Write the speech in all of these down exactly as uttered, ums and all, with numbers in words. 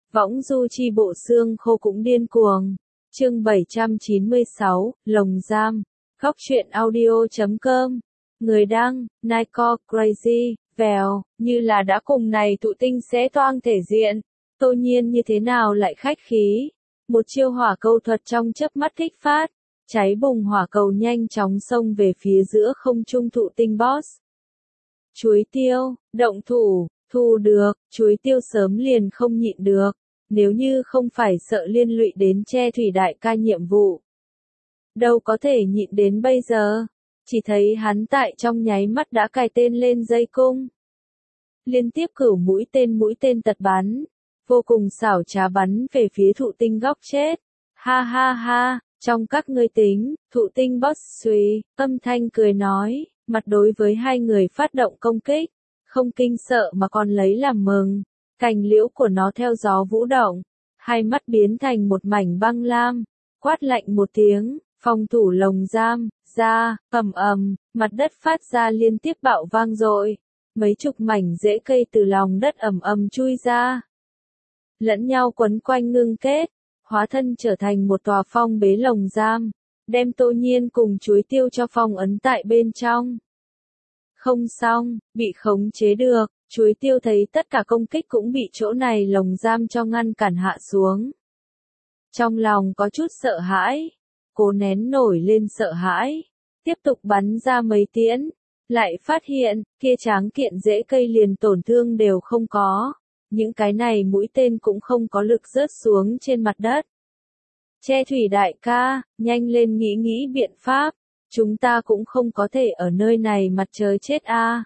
Võng du chi bộ xương khô cũng điên cuồng. Chương bảy trăm chín mươi sáu, Lồng Giam. Góc truyện audio chấm com. Người đăng, Nico Crazy, vèo, như là đã cùng này thụ tinh sẽ toang thể diện. Tô Nhiên như thế nào lại khách khí. Một chiêu hỏa câu thuật trong chớp mắt kích phát. Cháy bùng hỏa cầu nhanh chóng xông về phía giữa không trung thụ tinh boss. Chuối tiêu, động thủ, thu được, chuối tiêu sớm liền không nhịn được. Nếu như không phải sợ liên lụy đến che thủy đại ca nhiệm vụ. Đâu có thể nhịn đến bây giờ. Chỉ thấy hắn tại trong nháy mắt đã cài tên lên dây cung. Liên tiếp cửu mũi tên mũi tên tật bắn. Vô cùng xảo trá bắn về phía thụ tinh góc chết. Ha ha ha, trong các ngươi tính, thụ tinh boss suy, âm thanh cười nói, mặt đối với hai người phát động công kích. Không kinh sợ mà còn lấy làm mừng. Cành liễu của nó theo gió vũ động, hai mắt biến thành một mảnh băng lam, quát lạnh một tiếng, phòng thủ lồng giam, ra, ầm ầm, mặt đất phát ra liên tiếp bạo vang dội, mấy chục mảnh rễ cây từ lòng đất ầm ầm chui ra, lẫn nhau quấn quanh ngưng kết, hóa thân trở thành một tòa phong bế lồng giam, đem Tô Nhiên cùng chuối tiêu cho phong ấn tại bên trong. Không xong, bị khống chế được. Chuối tiêu thấy tất cả công kích cũng bị chỗ này lồng giam cho ngăn cản hạ xuống. Trong lòng có chút sợ hãi, cố nén nổi lên sợ hãi, tiếp tục bắn ra mấy tiễn, lại phát hiện, kia tráng kiện rễ cây liền tổn thương đều không có, những cái này mũi tên cũng không có lực rớt xuống trên mặt đất. Che thủy đại ca, nhanh lên nghĩ nghĩ biện pháp, chúng ta cũng không có thể ở nơi này mặt trời chết a. À.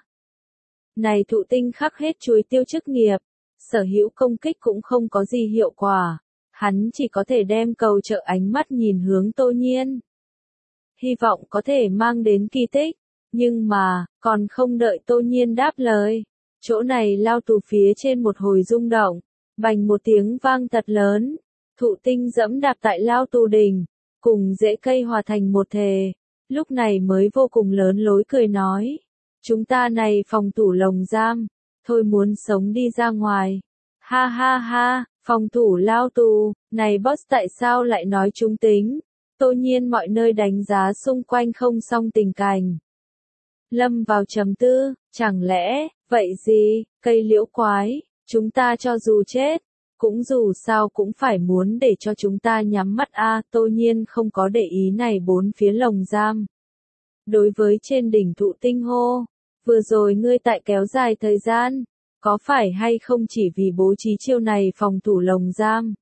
Này thụ tinh khắc hết chuối tiêu chức nghiệp, sở hữu công kích cũng không có gì hiệu quả, hắn chỉ có thể đem cầu trợ ánh mắt nhìn hướng Tô Nhiên. Hy vọng có thể mang đến kỳ tích, nhưng mà, còn không đợi Tô Nhiên đáp lời, chỗ này lao tù phía trên một hồi rung động, bành một tiếng vang thật lớn, thụ tinh dẫm đạp tại lao tù đỉnh, cùng rễ cây hòa thành một thể, lúc này mới vô cùng lớn lối cười nói. Chúng ta này phòng thủ lồng giam, thôi muốn sống đi ra ngoài. Ha ha ha, phòng thủ lao tù, này boss tại sao lại nói chúng tính? Tô Nhiên mọi nơi đánh giá xung quanh không xong tình cảnh. Lâm vào trầm tư, chẳng lẽ, vậy gì, cây liễu quái, chúng ta cho dù chết, cũng dù sao cũng phải muốn để cho chúng ta nhắm mắt a. Tô Nhiên không có để ý này bốn phía lồng giam. Đối với trên đỉnh thụ tinh hô. Vừa rồi ngươi tại kéo dài thời gian, có phải hay không chỉ vì bố trí chiêu này phòng thủ lồng giam?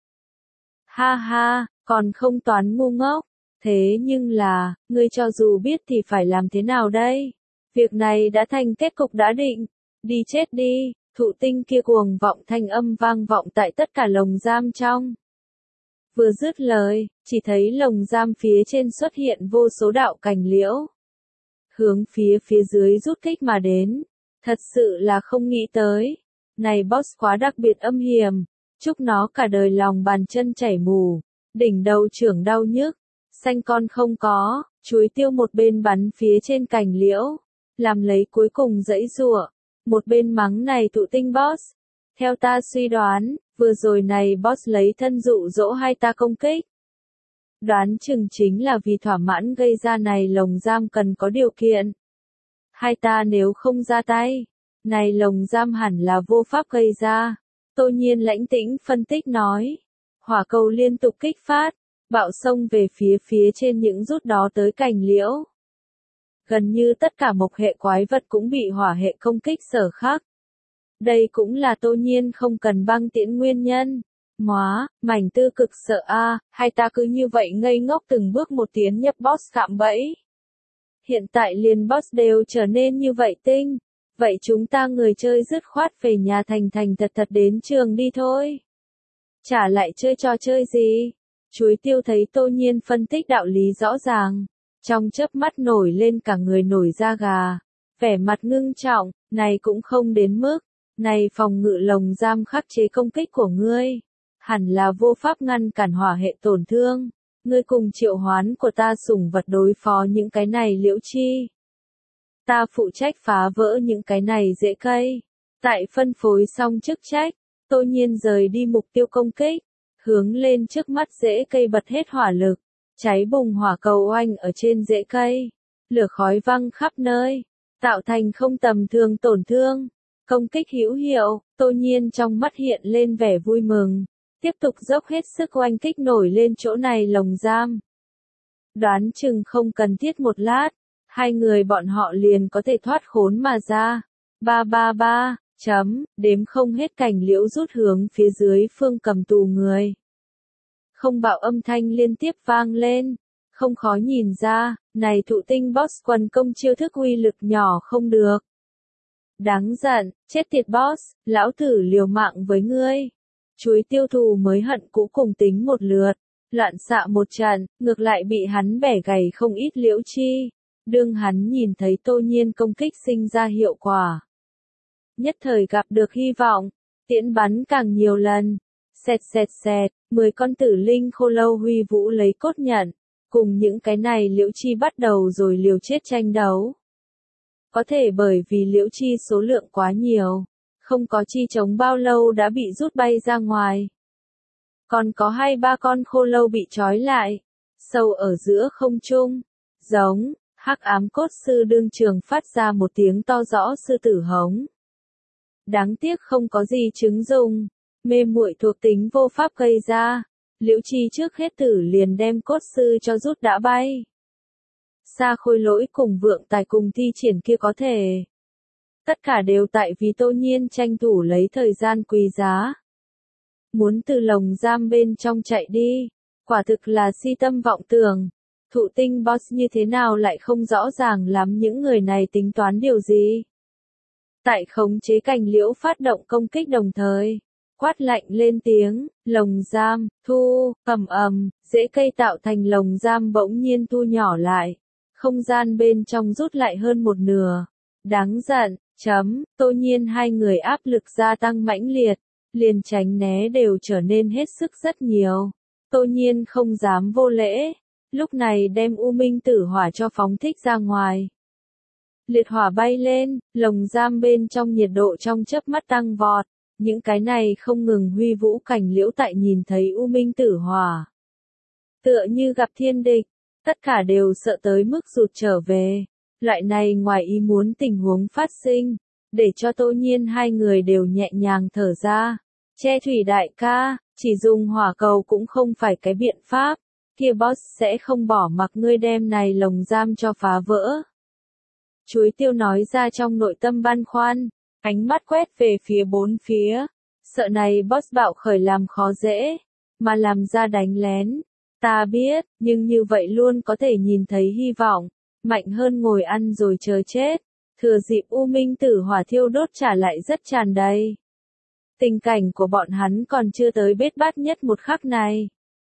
Ha ha, còn không toán ngu ngốc, thế nhưng là, ngươi cho dù biết thì phải làm thế nào đây? Việc này đã thành kết cục đã định, đi chết đi, thụ tinh kia cuồng vọng thanh âm vang vọng tại tất cả lồng giam trong. Vừa dứt lời, chỉ thấy lồng giam phía trên xuất hiện vô số đạo cành liễu. Hướng phía phía dưới rút kích mà đến, thật sự là không nghĩ tới, này boss quá đặc biệt âm hiểm, chúc nó cả đời lòng bàn chân chảy mù, đỉnh đầu trưởng đau nhức, xanh con không có, chuối tiêu một bên bắn phía trên cành liễu, làm lấy cuối cùng dãy giụa, một bên mắng này thụ tinh boss, theo ta suy đoán, vừa rồi này boss lấy thân dụ dỗ hai ta công kích. Đoán chừng chính là vì thỏa mãn gây ra này lồng giam cần có điều kiện. Hai ta nếu không ra tay, này lồng giam hẳn là vô pháp gây ra. Tô Nhiên lãnh tĩnh phân tích nói. Hỏa cầu liên tục kích phát, bạo xông về phía phía trên những rút đó tới cành liễu. Gần như tất cả mộc hệ quái vật cũng bị hỏa hệ công kích sở khắc. Đây cũng là Tô Nhiên không cần băng tiễn nguyên nhân. Móa, mảnh tư cực sợ a, à, hay ta cứ như vậy ngây ngốc từng bước một tiến nhập boss cạm bẫy. Hiện tại liền boss đều trở nên như vậy tinh, vậy chúng ta người chơi dứt khoát về nhà thành thành thật thật đến trường đi thôi. Chả lại chơi trò chơi gì? Chuối tiêu thấy Tô Nhiên phân tích đạo lý rõ ràng, trong chớp mắt nổi lên cả người nổi da gà, vẻ mặt ngưng trọng, này cũng không đến mức, này phòng ngự lồng giam khắc chế công kích của ngươi. Hẳn là vô pháp ngăn cản hỏa hệ tổn thương, ngươi cùng triệu hoán của ta sủng vật đối phó những cái này liễu chi. Ta phụ trách phá vỡ những cái này rễ cây, tại phân phối xong chức trách, Tô Nhiên rời đi mục tiêu công kích, hướng lên trước mắt rễ cây bật hết hỏa lực, cháy bùng hỏa cầu oanh ở trên rễ cây, lửa khói văng khắp nơi, tạo thành không tầm thường tổn thương. Công kích hữu hiệu, Tô Nhiên trong mắt hiện lên vẻ vui mừng, tiếp tục dốc hết sức oanh kích nổi lên chỗ này lồng giam. Đoán chừng không cần thiết một lát, hai người bọn họ liền có thể thoát khốn mà ra. Ba ba ba, chấm, đếm không hết cành liễu rút hướng phía dưới phương cầm tù người. Không bạo âm thanh liên tiếp vang lên, không khó nhìn ra, này thụ tinh boss quần công chiêu thức uy lực nhỏ không được. Đáng giận, chết tiệt boss, lão tử liều mạng với ngươi. Chuối tiêu thù mới hận cũ cùng tính một lượt, loạn xạ một trận, ngược lại bị hắn bẻ gầy không ít liễu chi. Đương hắn nhìn thấy Tô Nhiên công kích sinh ra hiệu quả, nhất thời gặp được hy vọng, tiễn bắn càng nhiều lần. Xẹt xẹt xẹt, mười con tử linh khô lâu huy vũ lấy cốt nhận, cùng những cái này liễu chi bắt đầu rồi liều chết tranh đấu. Có thể bởi vì liễu chi số lượng quá nhiều, không có chi chống bao lâu đã bị rút bay ra ngoài. Còn có hai ba con khô lâu bị trói lại, sâu ở giữa không trung, giống, hắc ám cốt sư đương trường phát ra một tiếng to rõ sư tử hống. Đáng tiếc không có gì chứng dùng, mê muội thuộc tính vô pháp gây ra, liễu chi trước hết tử liền đem cốt sư cho rút đã bay. Sa khôi lỗi cùng vượng tài cùng thi triển kia có thể. Tất cả đều tại vì Tô Nhiên tranh thủ lấy thời gian quý giá. Muốn từ lồng giam bên trong chạy đi, quả thực là si tâm vọng tưởng. Thụ tinh boss như thế nào lại không rõ ràng lắm những người này tính toán điều gì. Tại khống chế cành liễu phát động công kích đồng thời, quát lạnh lên tiếng, lồng giam, thu, ầm ầm, rễ cây tạo thành lồng giam bỗng nhiên thu nhỏ lại. Không gian bên trong rút lại hơn một nửa. Đáng giận, chấm, Tô Nhiên hai người áp lực gia tăng mãnh liệt, liền tránh né đều trở nên hết sức rất nhiều. Tô Nhiên không dám vô lễ, lúc này đem U Minh tử hỏa cho phóng thích ra ngoài. Liệt hỏa bay lên, lồng giam bên trong nhiệt độ trong chớp mắt tăng vọt, những cái này không ngừng huy vũ cảnh liễu tại nhìn thấy U Minh tử hỏa. Tựa như gặp thiên địch, tất cả đều sợ tới mức rụt trở về. Loại này ngoài ý muốn tình huống phát sinh, để cho Tô Nhiên hai người đều nhẹ nhàng thở ra. Che thủy đại ca, chỉ dùng hỏa cầu cũng không phải cái biện pháp, kia boss sẽ không bỏ mặc ngươi đem này lồng giam cho phá vỡ. Chuối tiêu nói ra trong nội tâm băn khoăn, ánh mắt quét về phía bốn phía, sợ này boss bạo khởi làm khó dễ, mà làm ra đánh lén. Ta biết, nhưng như vậy luôn có thể nhìn thấy hy vọng, mạnh hơn ngồi ăn rồi chờ chết. Thừa dịp U Minh tử hỏa thiêu đốt trả lại rất tràn đầy. Tình cảnh của bọn hắn còn chưa tới bết bát nhất một khắc này.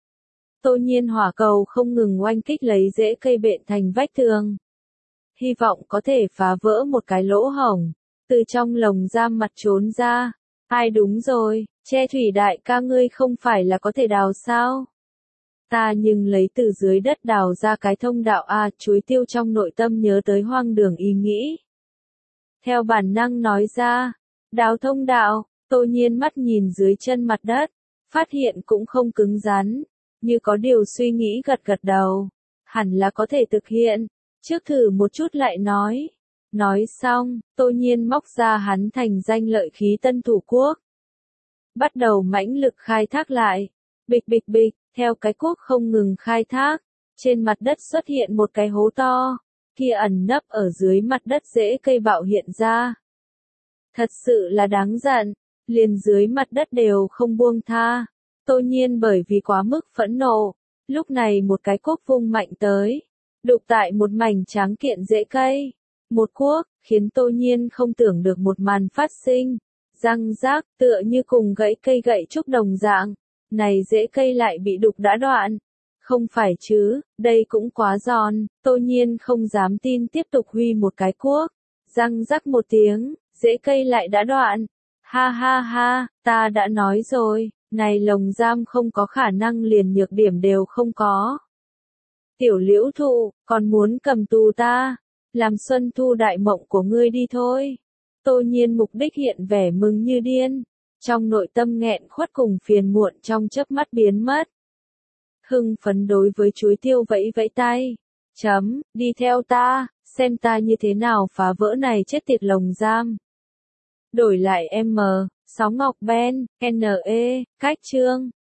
Tô Nhiên hỏa cầu không ngừng oanh kích lấy rễ cây bện thành vách tường. Hy vọng có thể phá vỡ một cái lỗ hổng, từ trong lồng giam mặt trốn ra. Ai đúng rồi, che thủy đại ca ngươi không phải là có thể đào sao? Ta nhưng lấy từ dưới đất đào ra cái thông đạo a, chuối tiêu trong nội tâm nhớ tới hoang đường ý nghĩ. Theo bản năng nói ra, đào thông đạo, Tô Nhiên mắt nhìn dưới chân mặt đất, phát hiện cũng không cứng rắn, như có điều suy nghĩ gật gật đầu, hẳn là có thể thực hiện, trước thử một chút lại nói. Nói xong, Tô Nhiên móc ra hắn thành danh lợi khí Tân Thủ Quốc. Bắt đầu mãnh lực khai thác lại, bịch bịch bịch, theo cái cuốc không ngừng khai thác, trên mặt đất xuất hiện một cái hố to, kia ẩn nấp ở dưới mặt đất rễ cây bạo hiện ra. Thật sự là đáng giận, liền dưới mặt đất đều không buông tha. Tô Nhiên bởi vì quá mức phẫn nộ, lúc này một cái cuốc vung mạnh tới, đụng tại một mảnh tráng kiện rễ cây. Một cuốc, khiến Tô Nhiên không tưởng được một màn phát sinh, răng rác, tựa như cùng gãy cây gậy trúc đồng dạng. Này rễ cây lại bị đục đã đoạn. Không phải chứ, đây cũng quá giòn, Tô Nhiên không dám tin tiếp tục huy một cái cuốc. Răng rắc một tiếng, rễ cây lại đã đoạn. Ha ha ha, ta đã nói rồi, này lồng giam không có khả năng liền nhược điểm đều không có. Tiểu liễu thụ, còn muốn cầm tù ta, làm xuân thu đại mộng của ngươi đi thôi. Tô Nhiên mục đích hiện vẻ mừng như điên. Trong nội tâm nghẹn khuất cùng phiền muộn trong chớp mắt biến mất. Hưng phấn đối với chuối tiêu vẫy vẫy tay. Chấm, đi theo ta, xem ta như thế nào phá vỡ này chết tiệt lồng giam. Đổi lại M, Sáu Ngọc Ben, N E, Cách Trương.